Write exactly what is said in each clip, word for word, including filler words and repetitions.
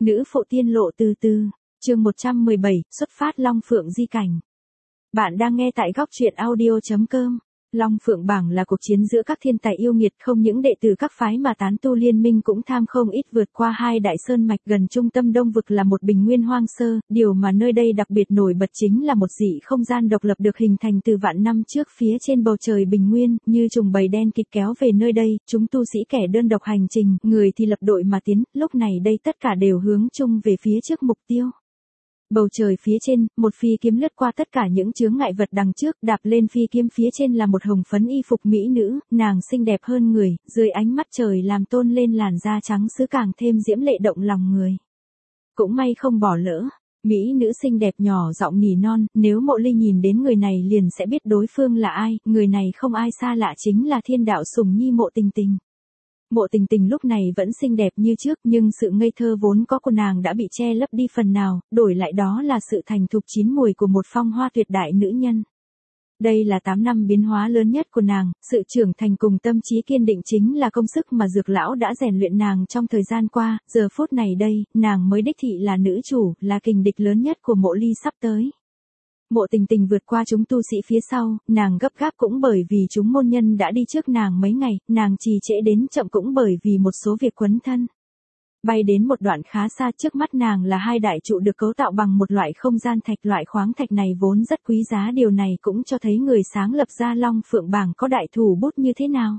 Nữ phụ tiên lộ từ từ, chương một trăm mười bảy, xuất phát Long Phượng di cảnh. Bạn đang nghe tại góc truyện audio chấm com. Long Phượng bảng là cuộc chiến giữa các thiên tài yêu nghiệt, không những đệ tử các phái mà tán tu liên minh cũng tham không ít. Vượt qua hai đại sơn mạch gần trung tâm Đông vực là một bình nguyên hoang sơ, điều mà nơi đây đặc biệt nổi bật chính là một dị không gian độc lập được hình thành từ vạn năm trước. Phía trên bầu trời bình nguyên, như trùng bầy đen kịt kéo về nơi đây, chúng tu sĩ kẻ đơn độc hành trình, người thì lập đội mà tiến, lúc này đây tất cả đều hướng chung về phía trước mục tiêu. Bầu trời phía trên, một phi kiếm lướt qua tất cả những chướng ngại vật đằng trước, đạp lên phi kiếm phía trên là một hồng phấn y phục mỹ nữ, nàng xinh đẹp hơn người, dưới ánh mắt trời làm tôn lên làn da trắng sứ càng thêm diễm lệ động lòng người. Cũng may không bỏ lỡ, mỹ nữ xinh đẹp nhỏ giọng nỉ non, nếu Mộ Ly nhìn đến người này liền sẽ biết đối phương là ai, người này không ai xa lạ chính là thiên đạo sủng nhi Mộ Tình Tình. Mộ Tình Tình lúc này vẫn xinh đẹp như trước, nhưng sự ngây thơ vốn có của nàng đã bị che lấp đi phần nào, đổi lại đó là sự thành thục chín mùi của một phong hoa tuyệt đại nữ nhân. Đây là tám năm biến hóa lớn nhất của nàng, sự trưởng thành cùng tâm trí kiên định chính là công sức mà Dược lão đã rèn luyện nàng trong thời gian qua, giờ phút này đây, nàng mới đích thị là nữ chủ, là kình địch lớn nhất của Mộ Ly sắp tới. Mộ Tình Tình vượt qua chúng tu sĩ phía sau, nàng gấp gáp cũng bởi vì chúng môn nhân đã đi trước nàng mấy ngày, nàng trì trễ đến chậm cũng bởi vì một số việc quấn thân. Bay đến một đoạn khá xa, trước mắt nàng là hai đại trụ được cấu tạo bằng một loại không gian thạch, loại khoáng thạch này vốn rất quý giá, điều này cũng cho thấy người sáng lập ra Long Phượng bảng có đại thủ bút như thế nào.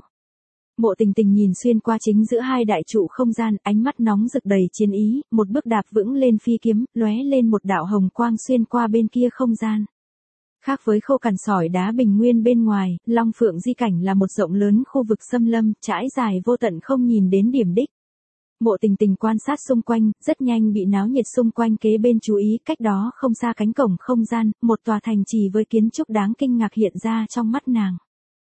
Mộ Tình Tình nhìn xuyên qua chính giữa hai đại trụ không gian, ánh mắt nóng rực đầy chiến ý, một bước đạp vững lên phi kiếm, lóe lên một đạo hồng quang xuyên qua bên kia không gian. Khác với khô cằn sỏi đá bình nguyên bên ngoài, Long Phượng di cảnh là một rộng lớn khu vực xâm lâm, trải dài vô tận không nhìn đến điểm đích. Mộ Tình Tình quan sát xung quanh, rất nhanh bị náo nhiệt xung quanh kế bên chú ý, cách đó không xa cánh cổng không gian, một tòa thành trì với kiến trúc đáng kinh ngạc hiện ra trong mắt nàng.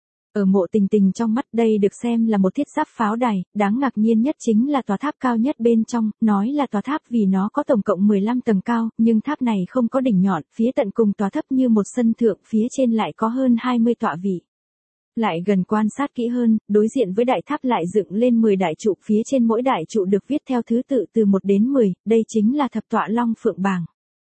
Ở Mộ Tình Tình trong mắt đây được xem là một thiết giáp pháo đài, đáng ngạc nhiên nhất chính là tòa tháp cao nhất bên trong, nói là tòa tháp vì nó có tổng cộng mười lăm tầng cao, nhưng tháp này không có đỉnh nhọn, phía tận cùng tòa thấp như một sân thượng, phía trên lại có hơn hai mươi tọa vị. Lại gần quan sát kỹ hơn, đối diện với đại tháp lại dựng lên mười đại trụ, phía trên mỗi đại trụ được viết theo thứ tự từ một đến mười, đây chính là thập tọa Long Phượng bảng.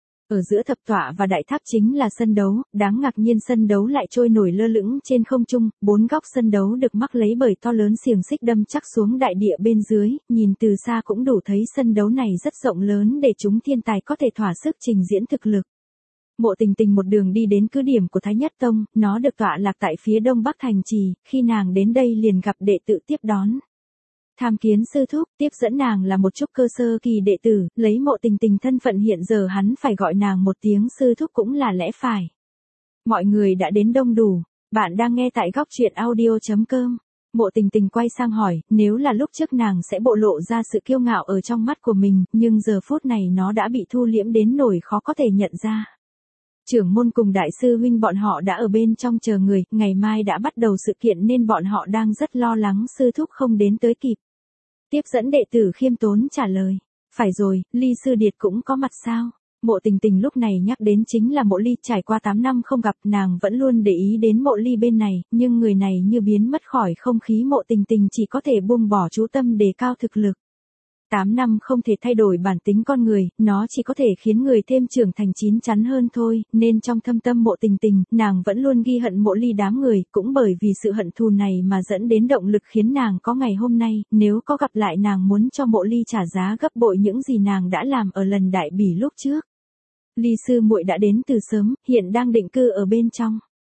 Ở giữa thập tọa và đại tháp chính là sân đấu, đáng ngạc nhiên sân đấu lại trôi nổi lơ lửng trên không trung, bốn góc sân đấu được mắc lấy bởi to lớn xiềng xích đâm chắc xuống đại địa bên dưới, nhìn từ xa cũng đủ thấy sân đấu này rất rộng lớn để chúng thiên tài có thể thỏa sức trình diễn thực lực. Mộ Tình Tình một đường đi đến cứ điểm của Thái Nhất Tông, nó được tọa lạc tại phía đông bắc thành trì, khi nàng đến đây liền gặp đệ tử tiếp đón. Tham kiến sư thúc, tiếp dẫn nàng là một trúc cơ sơ kỳ đệ tử, lấy Mộ Tình Tình thân phận hiện giờ hắn phải gọi nàng một tiếng sư thúc cũng là lẽ phải. Mọi người đã đến đông đủ, bạn đang nghe tại góc truyện audio chấm com. Mộ Tình Tình quay sang hỏi, nếu là lúc trước nàng sẽ bộ lộ ra sự kiêu ngạo ở trong mắt của mình, nhưng giờ phút này nó đã bị thu liễm đến nỗi khó có thể nhận ra. Trưởng môn cùng đại sư huynh bọn họ đã ở bên trong chờ người, ngày mai đã bắt đầu sự kiện nên bọn họ đang rất lo lắng sư thúc không đến tới kịp. Tiếp dẫn đệ tử khiêm tốn trả lời, phải rồi, Ly sư điệt cũng có mặt sao? Mộ Tình Tình lúc này nhắc đến chính là Mộ Ly, trải qua tám năm không gặp nàng vẫn luôn để ý đến Mộ Ly bên này, nhưng người này như biến mất khỏi không khí, Mộ Tình Tình chỉ có thể buông bỏ chú tâm đề cao thực lực. tám năm không thể thay đổi bản tính con người, nó chỉ có thể khiến người thêm trưởng thành chín chắn hơn thôi, nên trong thâm tâm Mộ Tình Tình, nàng vẫn luôn ghi hận Mộ Ly đám người, cũng bởi vì sự hận thù này mà dẫn đến động lực khiến nàng có ngày hôm nay, nếu có gặp lại nàng muốn cho Mộ Ly trả giá gấp bội những gì nàng đã làm ở lần đại bỉ lúc trước. Ly sư muội đã đến từ sớm, hiện đang định cư ở bên trong.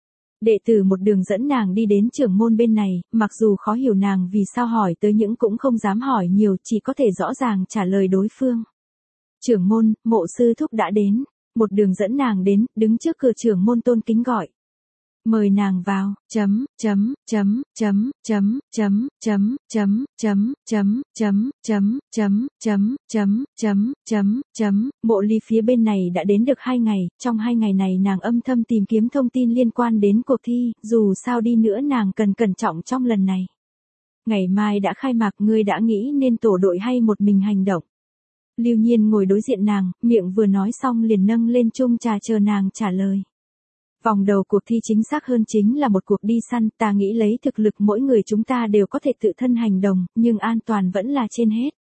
Đệ tử một đường dẫn nàng đi đến trưởng môn bên này, mặc dù khó hiểu nàng vì sao hỏi tới những cũng không dám hỏi nhiều, chỉ có thể rõ ràng trả lời đối phương. Trưởng môn, Mộ sư thúc đã đến, một đường dẫn nàng đến, đứng trước cửa trưởng môn tôn kính gọi. Mời nàng vào, chấm, chấm, chấm, chấm, chấm, chấm, chấm, chấm, chấm, chấm, chấm, chấm, chấm, chấm, chấm, chấm, chấm, chấm, Mộ Ly phía bên này đã đến được hai ngày, trong hai ngày này nàng âm thầm tìm kiếm thông tin liên quan đến cuộc thi, dù sao đi nữa nàng cần cẩn trọng trong lần này. Ngày mai đã khai mạc, ngươi đã nghĩ nên tổ đội hay một mình hành động? Lưu Nhiên ngồi đối diện nàng, miệng vừa nói xong liền nâng lên chung trà chờ nàng trả lời. Vòng đầu cuộc thi chính xác hơn chính là một cuộc đi săn, ta nghĩ lấy thực lực mỗi người chúng ta đều có thể tự thân hành động, nhưng an toàn vẫn là trên hết.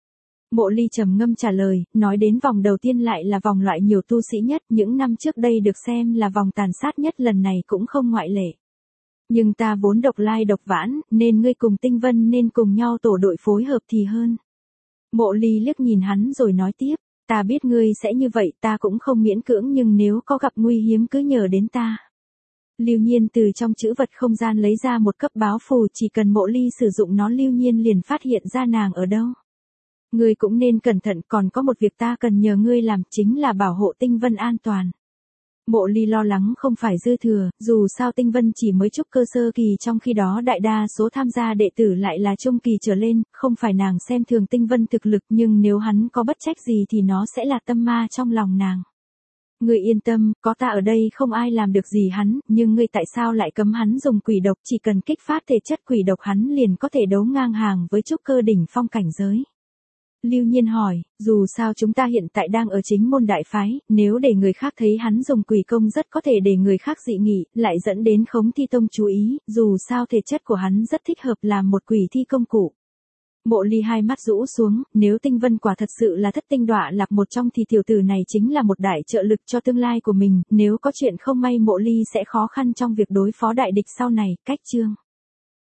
Mộ Ly trầm ngâm trả lời, nói đến vòng đầu tiên lại là vòng loại nhiều tu sĩ nhất, những năm trước đây được xem là vòng tàn sát nhất, lần này cũng không ngoại lệ. Nhưng ta vốn độc lai độc vãn, nên ngươi cùng Tinh Vân nên cùng nhau tổ đội phối hợp thì hơn. Mộ Ly liếc nhìn hắn rồi nói tiếp, ta biết ngươi sẽ như vậy, ta cũng không miễn cưỡng, nhưng nếu có gặp nguy hiếm cứ nhờ đến ta. Lưu Nhiên từ trong trữ vật không gian lấy ra một cấp báo phù, chỉ cần Mộ Ly sử dụng nó Lưu Nhiên liền phát hiện ra nàng ở đâu. Ngươi cũng nên cẩn thận, còn có một việc ta cần nhờ ngươi làm, chính là bảo hộ Tinh Vân an toàn. Mộ Ly lo lắng không phải dư thừa, dù sao Tinh Vân chỉ mới trúc cơ sơ kỳ, trong khi đó đại đa số tham gia đệ tử lại là trung kỳ trở lên, không phải nàng xem thường Tinh Vân thực lực, nhưng nếu hắn có bất trách gì thì nó sẽ là tâm ma trong lòng nàng. Ngươi yên tâm, có ta ở đây không ai làm được gì hắn, nhưng ngươi tại sao lại cấm hắn dùng quỷ độc, chỉ cần kích phát thể chất quỷ độc hắn liền có thể đấu ngang hàng với trúc cơ đỉnh phong cảnh giới. Lưu Nhiên hỏi, dù sao chúng ta hiện tại đang ở chính môn đại phái, nếu để người khác thấy hắn dùng quỷ công rất có thể để người khác dị nghị, lại dẫn đến Khống Thi Tông chú ý, dù sao thể chất của hắn rất thích hợp làm một quỷ thi công cụ. Mộ Ly hai mắt rũ xuống, nếu Tinh Vân quả thật sự là thất tinh đọa lạc một trong thì tiểu tử này chính là một đại trợ lực cho tương lai của mình, nếu có chuyện không may Mộ Ly sẽ khó khăn trong việc đối phó đại địch sau này. Cách chương